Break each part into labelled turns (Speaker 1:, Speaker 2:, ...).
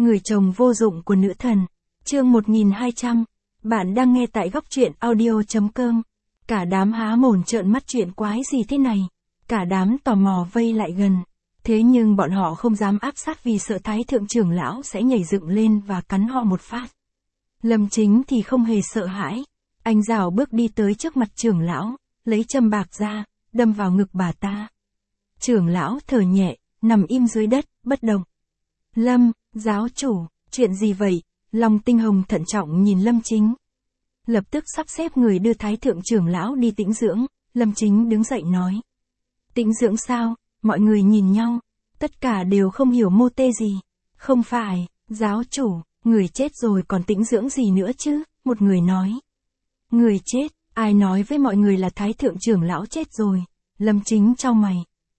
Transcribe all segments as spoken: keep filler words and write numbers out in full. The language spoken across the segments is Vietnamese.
Speaker 1: Người chồng vô dụng của nữ thần. Chương một nghìn hai trăm. Bạn đang nghe tại góc truyện audio chấm com. Cả đám há mồm trợn mắt, chuyện quái gì thế này. Cả đám tò mò vây lại gần. Thế nhưng bọn họ không dám áp sát vì sợ Thái thượng trưởng lão sẽ nhảy dựng lên và cắn họ một phát. Lâm Chính thì không hề sợ hãi. Anh rảo bước đi tới trước mặt trưởng lão, lấy châm bạc ra, đâm vào ngực bà ta. Trưởng lão thở nhẹ, nằm im dưới đất, bất động. Lâm, giáo chủ, chuyện gì vậy? Long Tinh Hồng thận trọng nhìn Lâm Chính. Lập tức sắp xếp người đưa Thái thượng trưởng lão đi tĩnh dưỡng. Lâm Chính đứng dậy nói. Tĩnh dưỡng sao? Mọi người nhìn nhau. Tất cả đều không hiểu mô tê gì. Không phải, giáo chủ, người chết rồi còn tĩnh dưỡng gì nữa chứ? Một người nói. Người chết, ai nói với mọi người là Thái thượng trưởng lão chết rồi? Lâm Chính chau mày.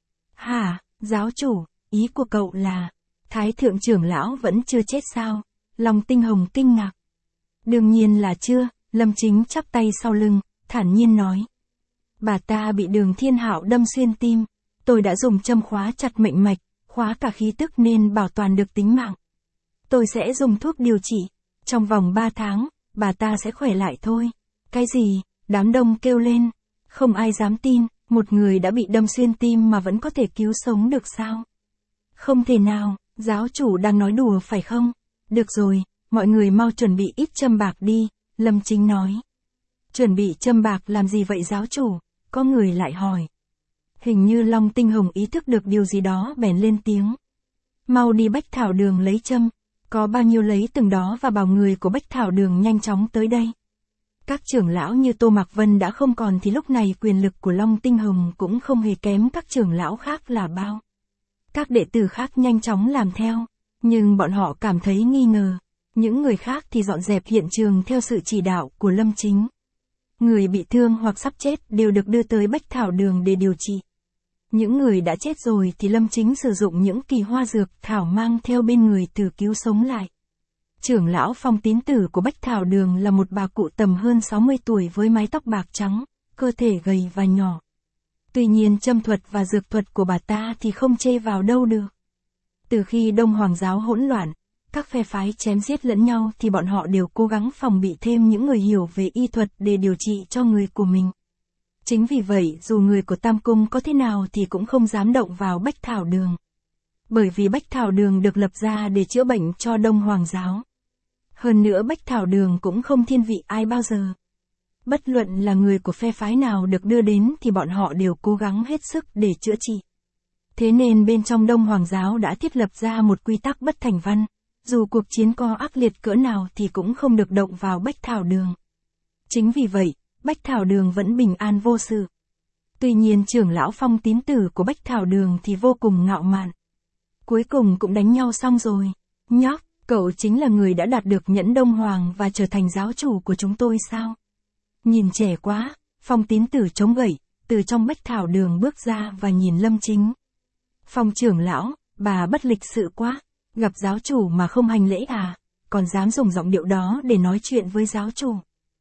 Speaker 1: Hả, giáo chủ, ý của cậu là, Thái thượng trưởng lão vẫn chưa chết sao? Long Tinh Hồng kinh ngạc. Đương nhiên là chưa. Lâm Chính chắp tay sau lưng, thản nhiên nói. Bà ta bị Đường Thiên Hạo đâm xuyên tim. Tôi đã dùng châm khóa chặt mệnh mạch, khóa cả khí tức nên bảo toàn được tính mạng. Tôi sẽ dùng thuốc điều trị. Trong vòng ba tháng, bà ta sẽ khỏe lại thôi. Cái gì? Đám đông kêu lên. Không ai dám tin, một người đã bị đâm xuyên tim mà vẫn có thể cứu sống được sao? Không thể nào, giáo chủ đang nói đùa phải không? Được rồi, mọi người mau chuẩn bị ít châm bạc đi, Lâm Chính nói. Chuẩn bị châm bạc làm gì vậy giáo chủ? Có người lại hỏi. Hình như Long Tinh Hồng ý thức được điều gì đó bèn lên tiếng. Mau đi Bách Thảo Đường lấy châm, có bao nhiêu lấy từng đó và bảo người của Bách Thảo Đường nhanh chóng tới đây. Các trưởng lão như Tô Mạc Vân đã không còn thì lúc này quyền lực của Long Tinh Hồng cũng không hề kém các trưởng lão khác là bao. Các đệ tử khác nhanh chóng làm theo, nhưng bọn họ cảm thấy nghi ngờ. Những người khác thì dọn dẹp hiện trường theo sự chỉ đạo của Lâm Chính. Người bị thương hoặc sắp chết đều được đưa tới Bách Thảo Đường để điều trị. Những người đã chết rồi thì Lâm Chính sử dụng những kỳ hoa dược thảo mang theo bên người từ cứu sống lại. Trưởng lão Phong Tín Tử của Bách Thảo Đường là một bà cụ tầm hơn sáu mươi tuổi với mái tóc bạc trắng, cơ thể gầy và nhỏ. Tuy nhiên châm thuật và dược thuật của bà ta thì không chê vào đâu được. Từ khi Đông Hoàng giáo hỗn loạn, các phe phái chém giết lẫn nhau thì bọn họ đều cố gắng phòng bị thêm những người hiểu về y thuật để điều trị cho người của mình. Chính vì vậy dù người của Tam Cung có thế nào thì cũng không dám động vào Bách Thảo Đường. Bởi vì Bách Thảo Đường được lập ra để chữa bệnh cho Đông Hoàng giáo. Hơn nữa Bách Thảo Đường cũng không thiên vị ai bao giờ. Bất luận là người của phe phái nào được đưa đến thì bọn họ đều cố gắng hết sức để chữa trị. Thế nên bên trong Đông Hoàng giáo đã thiết lập ra một quy tắc bất thành văn. Dù cuộc chiến có ác liệt cỡ nào thì cũng không được động vào Bách Thảo Đường. Chính vì vậy, Bách Thảo Đường vẫn bình an vô sự. Tuy nhiên trưởng lão Phong Tín Tử của Bách Thảo Đường thì vô cùng ngạo mạn. Cuối cùng cũng đánh nhau xong rồi. Nhóc, cậu chính là người đã đạt được nhẫn Đông Hoàng và trở thành giáo chủ của chúng tôi sao? Nhìn trẻ quá, Phong Tín Tử chống gậy, từ trong Bách Thảo Đường bước ra và nhìn Lâm Chính. Phong trưởng lão, bà bất lịch sự quá. Gặp giáo chủ mà không hành lễ à, còn dám dùng giọng điệu đó để nói chuyện với giáo chủ.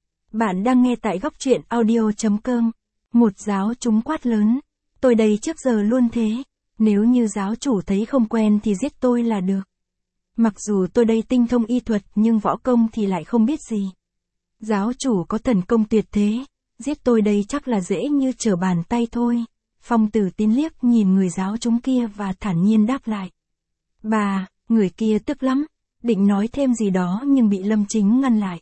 Speaker 1: Bạn đang nghe tại góc truyện audio chấm com. Một giáo chúng quát lớn. Tôi đây trước giờ luôn thế. Nếu như giáo chủ thấy không quen thì giết tôi là được. Mặc dù tôi đây tinh thông y thuật nhưng võ công thì lại không biết gì. Giáo chủ có thần công tuyệt thế. Giết tôi đây chắc là dễ như trở bàn tay thôi. Phong Tử Tín liếc nhìn người giáo chúng kia và thản nhiên đáp lại. Bà... Người kia tức lắm, định nói thêm gì đó nhưng bị Lâm Chính ngăn lại.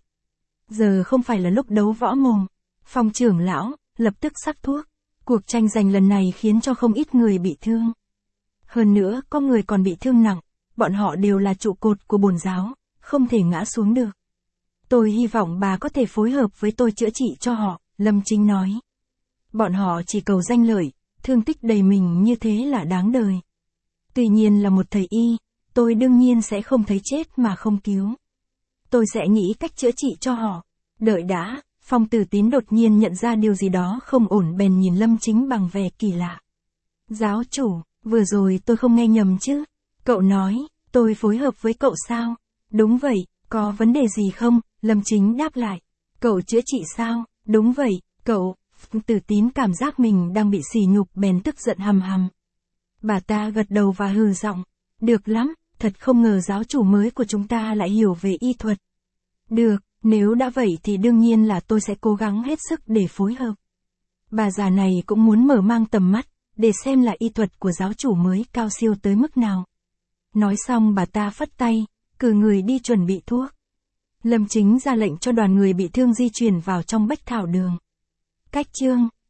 Speaker 1: Giờ không phải là lúc đấu võ mồm. Phong trưởng lão, lập tức sắc thuốc. Cuộc tranh giành lần này khiến cho không ít người bị thương. Hơn nữa, có người còn bị thương nặng. Bọn họ đều là trụ cột của bổn giáo, không thể ngã xuống được. Tôi hy vọng bà có thể phối hợp với tôi chữa trị cho họ, Lâm Chính nói. Bọn họ chỉ cầu danh lợi, thương tích đầy mình như thế là đáng đời. Tuy nhiên là một thầy y, tôi đương nhiên sẽ không thấy chết mà không cứu. Tôi sẽ nghĩ cách chữa trị cho họ. Đợi đã, Phong Tử Tín đột nhiên nhận ra điều gì đó không ổn bèn nhìn Lâm Chính bằng vẻ kỳ lạ. Giáo chủ, vừa rồi tôi không nghe nhầm chứ? Cậu nói, tôi phối hợp với cậu sao? Đúng vậy, có vấn đề gì không? Lâm Chính đáp lại. Cậu chữa trị sao? Đúng vậy, cậu. Phong Tử Tín cảm giác mình đang bị sỉ nhục bèn tức giận hầm hầm. Bà ta gật đầu và hừ giọng. Được lắm, thật không ngờ giáo chủ mới của chúng ta lại hiểu về y thuật. Được, nếu đã vậy thì đương nhiên là tôi sẽ cố gắng hết sức để phối hợp. Bà già này cũng muốn mở mang tầm mắt, để xem là y thuật của giáo chủ mới cao siêu tới mức nào. Nói xong bà ta phất tay, cử người đi chuẩn bị thuốc. Lâm Chính ra lệnh cho đoàn người bị thương di chuyển vào trong Bách Thảo Đường. Cách chương